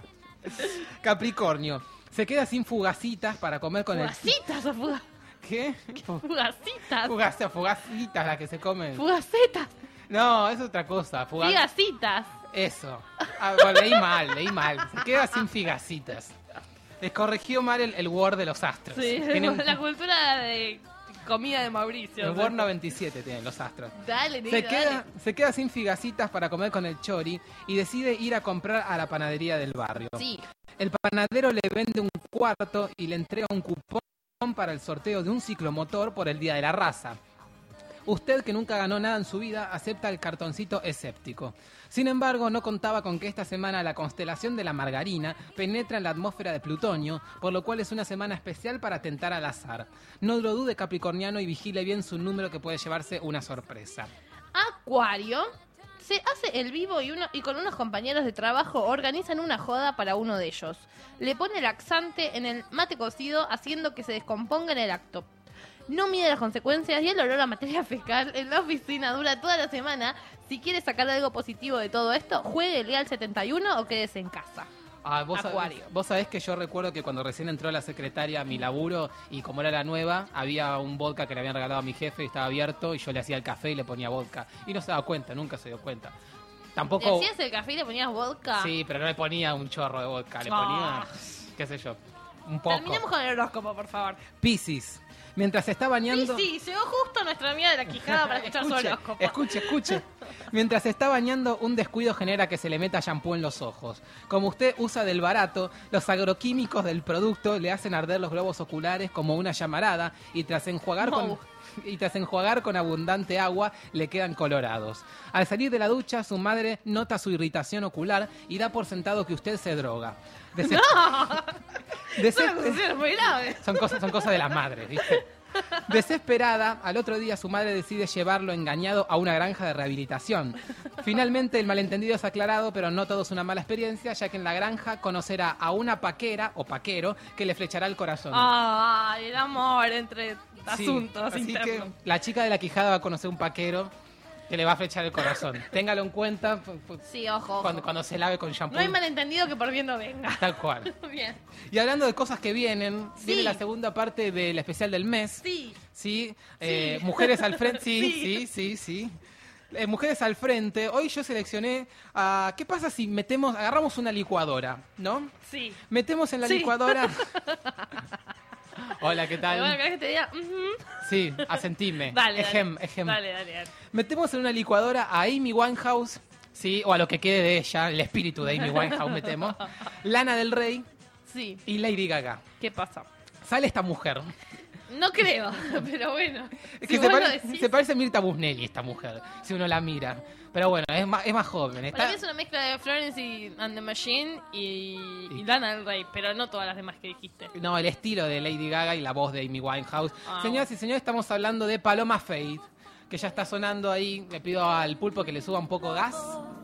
Capricornio. Se queda sin fugacitas para comer con Fugacitas o fuga- el... ¿Qué? Fugacitas. Fugacitas, fugacitas las que se comen. Fugacetas. No, es otra cosa. Fuga- Figacitas. Eso. Ah, bueno, leí mal, leí mal. Se queda sin figacitas. Les corrigió mal el, el Word de los astros. Sí, Tienen- la cultura de comida de Mauricio. el Word noventa y siete tienen los astros. Dale, Se negro, queda, dale. se queda sin figacitas para comer con el chori y decide ir a comprar a la panadería del barrio. Sí. El panadero le vende un cuarto y le entrega un cupón para el sorteo de un ciclomotor por el Día de la Raza. Usted, que nunca ganó nada en su vida, acepta el cartoncito escéptico. Sin embargo, no contaba con que esta semana la constelación de la margarina penetra en la atmósfera de Plutonio, por lo cual es una semana especial para tentar al azar. No lo dude, capricorniano, y vigile bien su número, que puede llevarse una sorpresa. Acuario se hace el vivo y, uno, y con unos compañeros de trabajo organizan una joda para uno de ellos. Le pone laxante en el mate cocido haciendo que se descomponga en el acto. No mide las consecuencias y el olor a materia fecal en la oficina dura toda la semana. Si quiere sacar algo positivo de todo esto, jueguele al setenta y uno o quédese en casa. Ah, vos, Acuario. sabés, vos sabés que yo recuerdo que cuando recién entró la secretaria a mi laburo y como era la nueva, había un vodka que le habían regalado a mi jefe y estaba abierto y yo le hacía el café y le ponía vodka. Y no se daba cuenta, nunca se dio cuenta. ¿Le Tampoco... hacías el café y le ponías vodka? Sí, pero no le ponía un chorro de vodka, le Ah. ponía, qué sé yo, un poco. Terminemos con el horóscopo, por favor. Piscis. Mientras se está bañando... Sí, sí, llegó justo nuestra amiga de la Quijada para escuchar su Escuche, horóscopo. escuche, escuche. Mientras se está bañando, un descuido genera que se le meta shampoo en los ojos. Como usted usa del barato, los agroquímicos del producto le hacen arder los globos oculares como una llamarada y tras enjuagar No. con... Y tras enjuagar con abundante agua, le quedan colorados. Al salir de la ducha, su madre nota su irritación ocular y da por sentado que usted se droga. Dese- ¡No! Dese- Son acusaciones muy graves. son cosas, son cosas de las madres, ¿viste? Desesperada, al otro día su madre decide llevarlo engañado a una granja de rehabilitación. Finalmente el malentendido es aclarado, pero no todo es una mala experiencia, ya que en la granja conocerá a una paquera o paquero que le flechará el corazón. Ay, el amor entre Sí, asuntos así internos. que la chica de la Quijada va a conocer un paquero que le va a flechar el corazón. Téngalo en cuenta pu- pu- Sí, ojo, ojo. cuando, cuando se lave con shampoo. No hay malentendido que por bien no venga. Tal cual. Bien. Y hablando de cosas que vienen, Sí. viene la segunda parte del especial del mes. Sí. Sí, eh, mujeres al frente, sí, sí, Sí. sí, sí. Eh, mujeres al frente. Hoy yo seleccioné a ¿qué pasa si metemos, agarramos una licuadora, ¿no? Sí. Metemos en la Sí. licuadora. Hola, ¿qué Pero bueno, tal? ¿querés que te diga? Ujú. Sí, asentime. Dale, Ejem, dale. ejem. Dale, dale, dale. Metemos en una licuadora a Amy Winehouse, sí, o a lo que quede de ella, el espíritu de Amy Winehouse metemos. Lana del Rey, Sí. y Lady Gaga. ¿Qué pasa? Sale esta mujer. No creo, pero bueno. Es Si que se, vos lo pare- decís. se parece a Mirta Busnelli esta mujer, si uno la mira. Pero bueno, es más, es más joven. Para Está... mí es una mezcla de Florence y and the Machine y, y Lana del Rey, pero no todas las demás que dijiste. No, el estilo de Lady Gaga y la voz de Amy Winehouse. Ah, Señoras y señores, estamos hablando de Paloma Faith, que ya está sonando ahí. Le pido al pulpo que le suba un poco gas.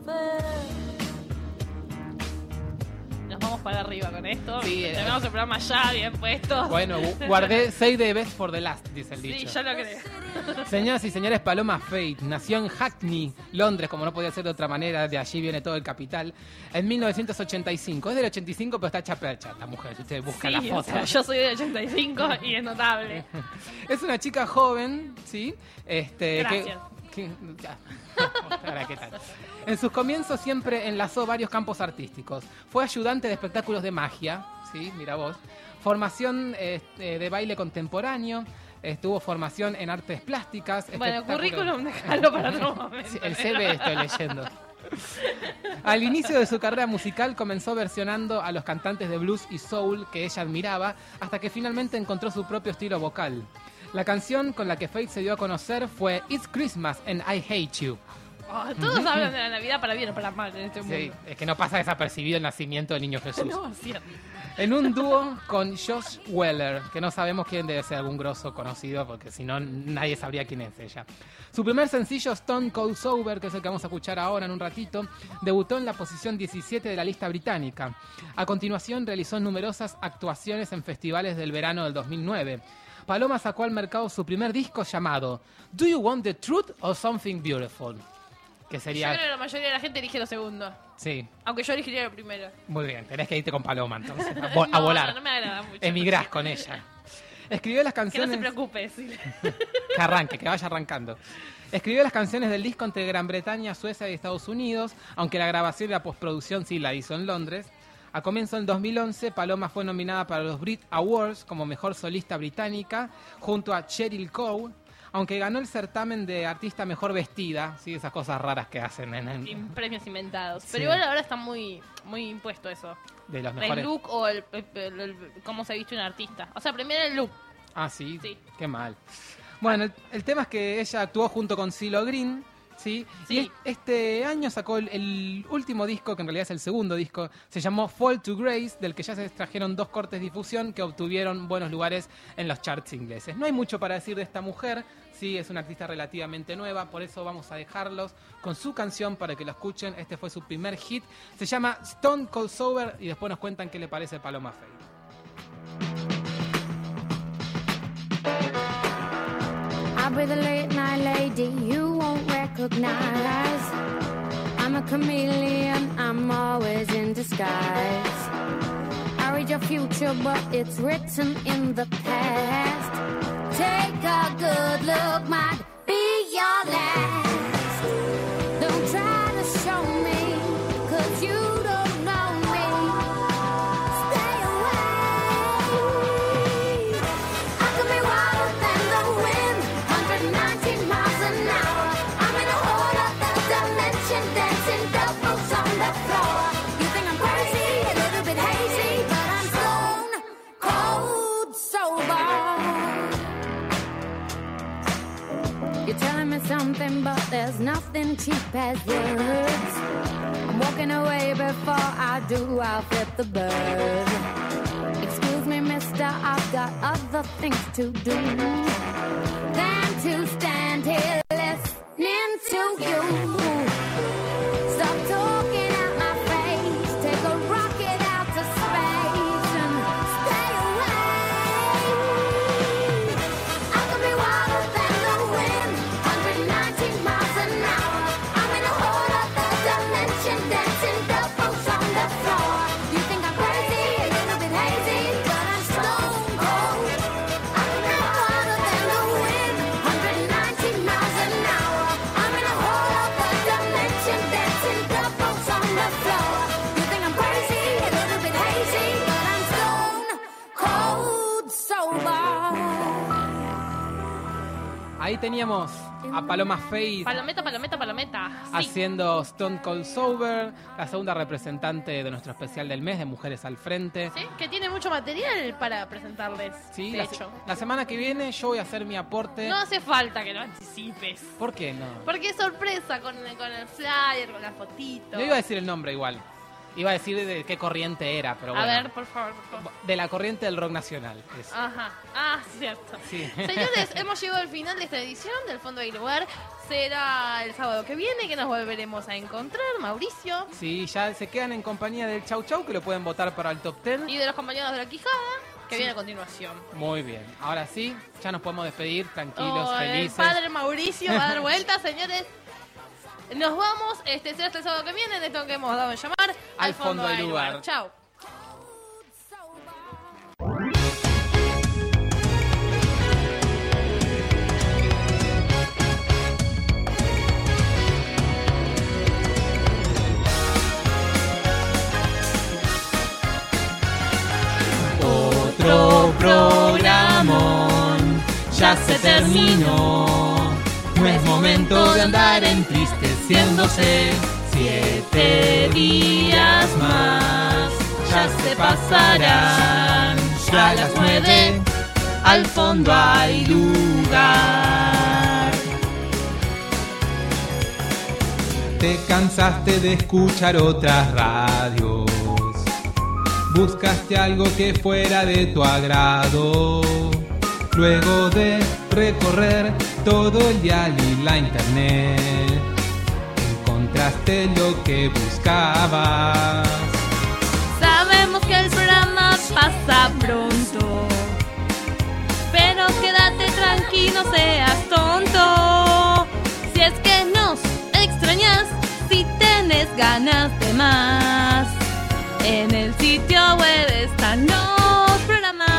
Nos vamos para arriba con esto. Sí, eh. Tenemos el programa ya bien puesto. Bueno, gu- guardé Save the Best for the Last, dice el dicho. Sí, ya lo creo. Señoras y señores, Paloma Faith nació en Hackney, Londres, como no podía ser de otra manera, de allí viene todo el capital, en mil novecientos ochenta y cinco. Es del ochenta y cinco, pero está hecha percha esta mujer, si usted busca Sí, la o foto. sea, yo soy de ochenta y cinco y es notable. Es una chica joven, ¿sí? Este, Gracias. Que, que- ya. Ahora, ¿qué tal? En sus comienzos siempre enlazó varios campos artísticos. Fue ayudante de espectáculos de magia, ¿sí? Mira vos. Formación este, de baile contemporáneo. Estuvo formación en artes plásticas. Bueno, espectáculos- currículum, déjalo para otro momento. Sí, el C V estoy leyendo. Al inicio de su carrera musical comenzó versionando a los cantantes de blues y soul que ella admiraba, hasta que finalmente encontró su propio estilo vocal. La canción con la que Faith se dio a conocer fue It's Christmas and I Hate You. Oh, todos hablan de la Navidad para bien o para mal en este mundo. Sí, es que no pasa desapercibido el nacimiento del niño Jesús. No, es cierto. En un dúo con Josh Weller, que no sabemos quién debe ser, algún grosso conocido, porque si no nadie sabría quién es ella. Su primer sencillo, Stone Cold Sober, que es el que vamos a escuchar ahora en un ratito, debutó en la posición diecisiete de la lista británica. A continuación realizó numerosas actuaciones en festivales del verano del dos mil nueve. Paloma sacó al mercado su primer disco llamado Do You Want the Truth or Something Beautiful? Que Yo sería... creo que la mayoría de la gente elige lo segundo. Sí, Aunque yo elegiría lo primero. muy bien, tenés que irte con Paloma entonces, a, vo- a No, volar. No, no me agrada mucho. Emigrás con ella. Escribió las Que no canciones... se preocupe, decirle. Que arranque, que vaya arrancando. Escribió las canciones del disco entre Gran Bretaña, Suecia y Estados Unidos, aunque la grabación y la postproducción sí la hizo en Londres. A comienzo del dos mil once, Paloma fue nominada para los Brit Awards como mejor solista británica, junto a Cheryl Cole, aunque ganó el certamen de artista mejor vestida, sí, esas cosas raras que hacen en, en- Sin premios inventados. Pero Sí. igual ahora está muy, muy impuesto eso. de los El mejores. look o el, el- el- el- cómo se viste un artista. O sea, primero el look. Ah, sí, Sí. qué mal. Bueno, el, el tema es que ella actuó junto con CeeLo Green, ¿sí? Sí. Y es- este año sacó el, el último disco, que en realidad es el segundo disco, se llamó Fall to Grace, del que ya se extrajeron dos cortes de difusión que obtuvieron buenos lugares en los charts ingleses. No hay mucho para decir de esta mujer, sí, es una artista relativamente nueva, por eso vamos a dejarlos con su canción para que lo escuchen. Este fue su primer hit, se llama Stone Cold Sober y después nos cuentan qué le parece Paloma Faith. I'll be the late night lady you won't recognize. I'm a chameleon, I'm always in disguise. I read your future, but it's written in the past. Take a good look, might be your last. Don't try to show me, cause you don't know me. Stay away. I could be wilder than the wind, one hundred nineteen miles an hour. I'm in a whole other dimension, dancing doubles on the floor. You think I'm crazy, a little bit hazy, but I'm stone cold sober. You're telling me something, but there's nothing cheap as words. I'm walking away before I do, I'll flip the bird. Excuse me, mister, I've got other things to do than to stand here listening to you. Stop talking at my face, take a rocket out to space and stay away. I could be wilder than the wind, one hundred nineteen miles an hour. I'm in a whole other dimension, dancing doubles on the floor. You think I'm crazy, a little bit hazy, but I'm stone cold. I could be wilder than the wind, one hundred nineteen miles an hour. I'm in a whole other dimension, dancing doubles on the floor. You think I'm crazy, a little bit hazy, but I'm stone cold sober. Ahí teníamos a Paloma Faith Palometa, palometa, palometa. Sí. haciendo Stone Cold Sober, la segunda representante de nuestro especial del mes de Mujeres al Frente. Sí, que tiene mucho material para presentarles. Sí, de la, hecho. la semana que viene yo voy a hacer mi aporte. No hace falta que lo anticipes. ¿Por qué no? Porque es sorpresa con, con el flyer, con la fotito. Yo iba a decir el nombre igual. Iba a decir de qué corriente era, pero bueno. A ver, por favor, por favor. De la corriente del rock nacional. Eso. Ajá. Ah, cierto. Sí. Señores, hemos llegado al final de esta edición del Fondo del Lugar. Será el sábado que viene que nos volveremos a encontrar, Mauricio. Sí, ya se quedan en compañía del Chau Chau, que lo pueden votar para el top diez. Y de los compañeros de la Quijada, que Sí. viene a continuación. Muy bien. Ahora sí, ya nos podemos despedir tranquilos, Oh, felices. El padre Mauricio va a dar vueltas, señores. Nos vamos, este será este sábado que viene, de esto que hemos dado en llamar al, Al Fondo del Lugar. Chao. Otro programón ya se terminó. No es momento de andar entristeciéndose. Siete días más ya se pasarán. Ya a las nueve al fondo hay lugar. Te cansaste de escuchar otras radios. Buscaste algo que fuera de tu agrado. Luego de recorrer todo el dial y la internet, encontraste lo que buscabas. Sabemos que el programa pasa pronto, pero quédate tranquilo, no seas tonto. Si es que nos extrañas, si tenés ganas de más, en el sitio web están los programas.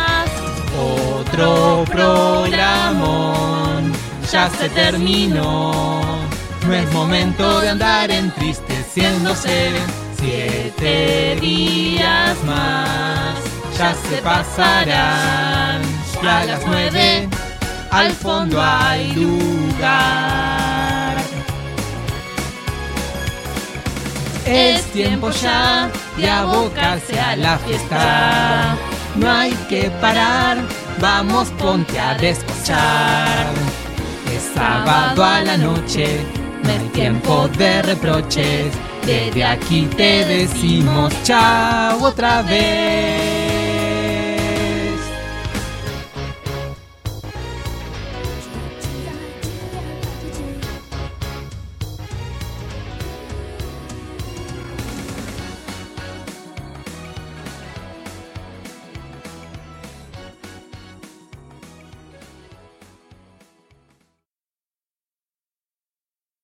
Otro programón ya se terminó. No es momento de andar entristeciéndose. Siete días más ya se pasarán. Y a las nueve al fondo hay lugar. Es tiempo ya de abocarse a la fiesta. No hay que parar, vamos ponte a descochar. Es sábado a la noche, no hay tiempo de reproches. Desde aquí te decimos chao otra vez.